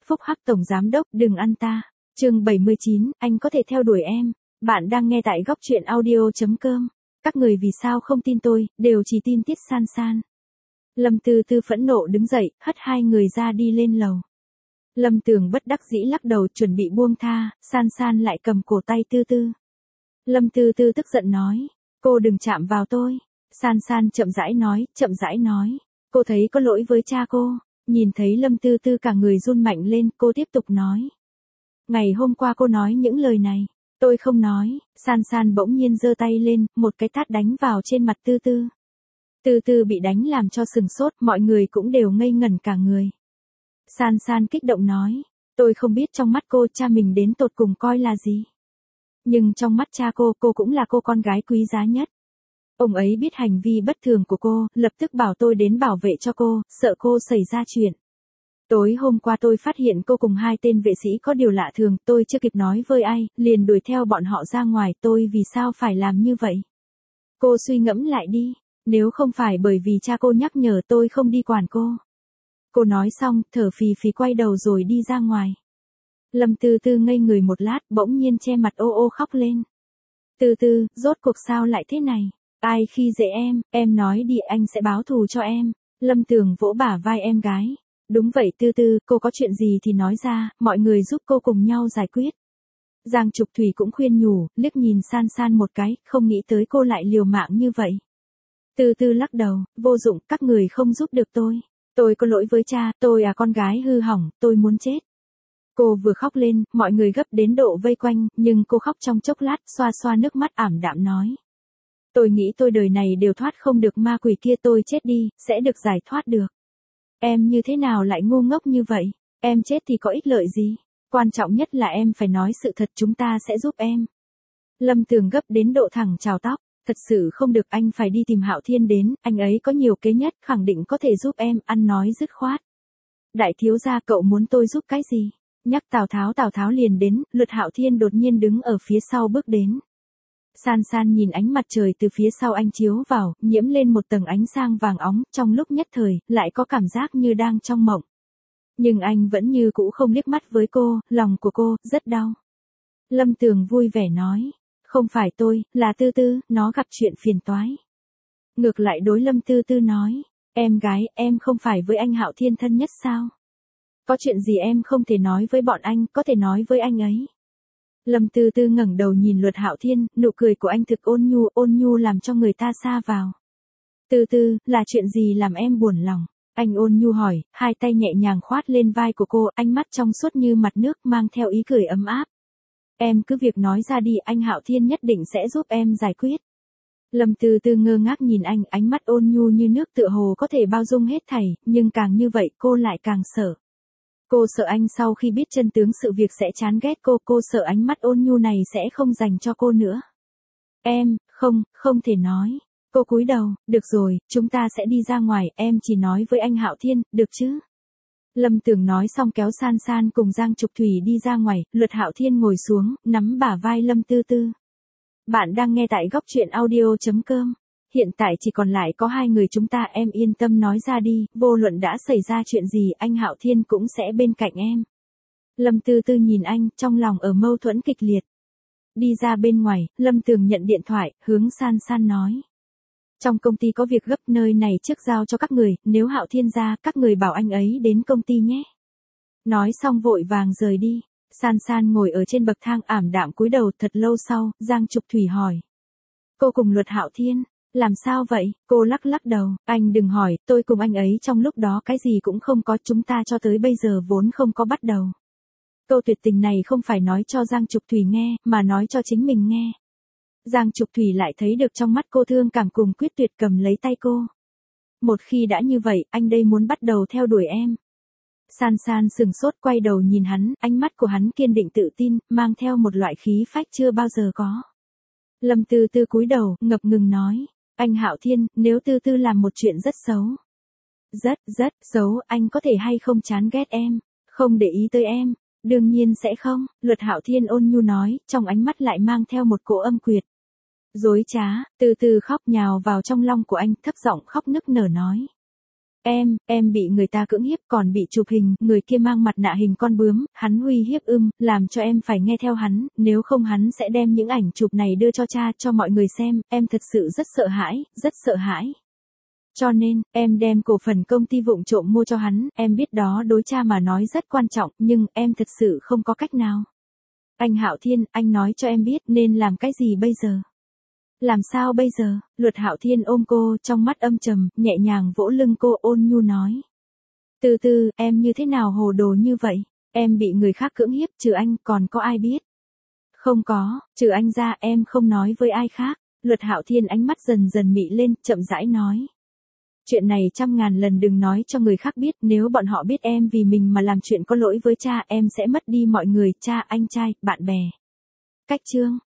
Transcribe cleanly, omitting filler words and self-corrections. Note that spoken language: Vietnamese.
Phúc Hắc tổng giám đốc, đừng ăn ta. Chương 79, anh có thể theo đuổi em. Bạn đang nghe tại góc truyện audio.com. Các người vì sao không tin tôi, đều chỉ tin Tiết San San. Lâm Tư Tư phẫn nộ đứng dậy, hất hai người ra đi lên lầu. Lâm Tường bất đắc dĩ lắc đầu chuẩn bị buông tha, San San lại cầm cổ tay Tư Tư. Lâm Tư Tư tức giận nói, cô đừng chạm vào tôi. San San chậm rãi nói, cô thấy có lỗi với cha cô. Nhìn thấy Lâm Tư Tư cả người run mạnh lên, cô tiếp tục nói. Ngày hôm qua cô nói những lời này, tôi không nói. San San bỗng nhiên giơ tay lên, một cái tát đánh vào trên mặt Tư Tư. Tư Tư bị đánh làm cho sừng sốt, mọi người cũng đều ngây ngẩn cả người. San San kích động nói, tôi không biết trong mắt cô cha mình đến tột cùng coi là gì. Nhưng trong mắt cha cô cũng là cô con gái quý giá nhất. Ông ấy biết hành vi bất thường của cô, lập tức bảo tôi đến bảo vệ cho cô, sợ cô xảy ra chuyện. Tối hôm qua tôi phát hiện cô cùng hai tên vệ sĩ có điều lạ thường, tôi chưa kịp nói với ai, liền đuổi theo bọn họ ra ngoài, tôi vì sao phải làm như vậy? Cô suy ngẫm lại đi, nếu không phải bởi vì cha cô nhắc nhở tôi không đi quản cô. Cô nói xong, thở phì phì quay đầu rồi đi ra ngoài. Lâm Tư Tư ngây người một lát, bỗng nhiên che mặt ô ô khóc lên. Tư Tư, rốt cuộc sao lại thế này? Ai khi dễ em nói đi anh sẽ báo thù cho em. Lâm Tường vỗ bả vai em gái. Đúng vậy Tư Tư, cô có chuyện gì thì nói ra, mọi người giúp cô cùng nhau giải quyết. Giang Trục Thủy cũng khuyên nhủ, liếc nhìn San San một cái, không nghĩ tới cô lại liều mạng như vậy. Tư Tư lắc đầu, vô dụng, các người không giúp được tôi. Tôi có lỗi với cha, tôi con gái hư hỏng, tôi muốn chết. Cô vừa khóc lên, mọi người gấp đến độ vây quanh, nhưng cô khóc trong chốc lát, xoa xoa nước mắt ảm đạm nói. Tôi nghĩ tôi đời này đều thoát không được ma quỷ kia, tôi chết đi, sẽ được giải thoát được. Em như thế nào lại ngu ngốc như vậy? Em chết thì có ích lợi gì? Quan trọng nhất là em phải nói sự thật, chúng ta sẽ giúp em. Lâm Tường gấp đến độ thẳng trào tóc. Thật sự không được, anh phải đi tìm Hạo Thiên đến, anh ấy có nhiều kế nhất, khẳng định có thể giúp em, ăn nói dứt khoát. Đại thiếu gia, cậu muốn tôi giúp cái gì? Nhắc Tào Tháo liền đến, Luật Hạo Thiên đột nhiên đứng ở phía sau bước đến. San San nhìn ánh mặt trời từ phía sau anh chiếu vào, nhiễm lên một tầng ánh sáng vàng óng, trong lúc nhất thời, lại có cảm giác như đang trong mộng. Nhưng anh vẫn như cũ không liếc mắt với cô, lòng của cô, rất đau. Lâm Tường vui vẻ nói, không phải tôi, là Tư Tư, nó gặp chuyện phiền toái. Ngược lại đối Lâm Tư Tư nói, em gái, em không phải với anh Hạo Thiên thân nhất sao? Có chuyện gì em không thể nói với bọn anh, có thể nói với anh ấy. Lâm Tư Tư ngẩng đầu nhìn Luật Hạo Thiên, nụ cười của anh thực ôn nhu làm cho người ta xa vào. Tư Tư, là chuyện gì làm em buồn lòng? Anh ôn nhu hỏi, hai tay nhẹ nhàng khoát lên vai của cô, ánh mắt trong suốt như mặt nước mang theo ý cười ấm áp. Em cứ việc nói ra đi, anh Hạo Thiên nhất định sẽ giúp em giải quyết. Lâm Tư Tư ngơ ngác nhìn anh, ánh mắt ôn nhu như nước tựa hồ có thể bao dung hết thảy, nhưng càng như vậy cô lại càng sợ. Cô sợ anh sau khi biết chân tướng sự việc sẽ chán ghét cô sợ ánh mắt ôn nhu này sẽ không dành cho cô nữa. Em, không thể nói. Cô cúi đầu, được rồi, chúng ta sẽ đi ra ngoài, em chỉ nói với anh Hạo Thiên, được chứ? Lâm Tường nói xong kéo San San cùng Giang Trục Thủy đi ra ngoài, Luật Hạo Thiên ngồi xuống, nắm bả vai Lâm Tư Tư. Bạn đang nghe tại góc truyện audio.com. Hiện tại chỉ còn lại có hai người chúng ta, em yên tâm nói ra đi, vô luận đã xảy ra chuyện gì, anh Hạo Thiên cũng sẽ bên cạnh em. Lâm Tư Tư nhìn anh, trong lòng ở mâu thuẫn kịch liệt. Đi ra bên ngoài, Lâm Tường nhận điện thoại, hướng San San nói. Trong công ty có việc gấp, nơi này trước giao cho các người, nếu Hạo Thiên ra, các người bảo anh ấy đến công ty nhé. Nói xong vội vàng rời đi. San San ngồi ở trên bậc thang ảm đạm cúi đầu, thật lâu sau, Giang Trục Thủy hỏi. Cô cùng Luật Hạo Thiên, làm sao vậy? Cô lắc đầu, anh đừng hỏi, tôi cùng anh ấy trong lúc đó cái gì cũng không có, chúng ta cho tới bây giờ vốn không có bắt đầu. Câu tuyệt tình này không phải nói cho Giang Trục Thủy nghe, mà nói cho chính mình nghe. Giang Trục Thủy lại thấy được trong mắt cô thương cảm cùng quyết tuyệt, cầm lấy tay cô. Một khi đã như vậy, anh đây muốn bắt đầu theo đuổi em. San San sừng sốt quay đầu nhìn hắn, ánh mắt của hắn kiên định tự tin, mang theo một loại khí phách chưa bao giờ có. Lâm Tư Tư cúi đầu, ngập ngừng nói, anh Hạo Thiên, nếu Tư Tư làm một chuyện rất xấu. Rất xấu, anh có thể hay không chán ghét em, không để ý tới em? Đương nhiên sẽ không, Luật Hạo Thiên ôn nhu nói, trong ánh mắt lại mang theo một cỗ âm quyệt. Dối trá, Tư Tư khóc nhào vào trong lòng của anh, thấp giọng khóc nức nở nói. Em bị người ta cưỡng hiếp còn bị chụp hình, người kia mang mặt nạ hình con bướm, hắn uy hiếp làm cho em phải nghe theo hắn, nếu không hắn sẽ đem những ảnh chụp này đưa cho cha, cho mọi người xem, em thật sự rất sợ hãi. Cho nên, em đem cổ phần công ty vụng trộm mua cho hắn, em biết đó đối cha mà nói rất quan trọng, nhưng em thật sự không có cách nào. Anh Hạo Thiên, anh nói cho em biết nên làm cái gì bây giờ? Làm sao bây giờ? Luật Hạo Thiên ôm cô, trong mắt âm trầm, nhẹ nhàng vỗ lưng cô, ôn nhu nói. Từ từ, em như thế nào hồ đồ như vậy? Em bị người khác cưỡng hiếp, trừ anh, còn có ai biết? Không có, trừ anh ra, em không nói với ai khác. Luật Hạo Thiên ánh mắt dần dần mị lên, chậm rãi nói. Chuyện này 100.000 lần đừng nói cho người khác biết, nếu bọn họ biết em vì mình mà làm chuyện có lỗi với cha, em sẽ mất đi mọi người, cha, anh trai, bạn bè. Cách chương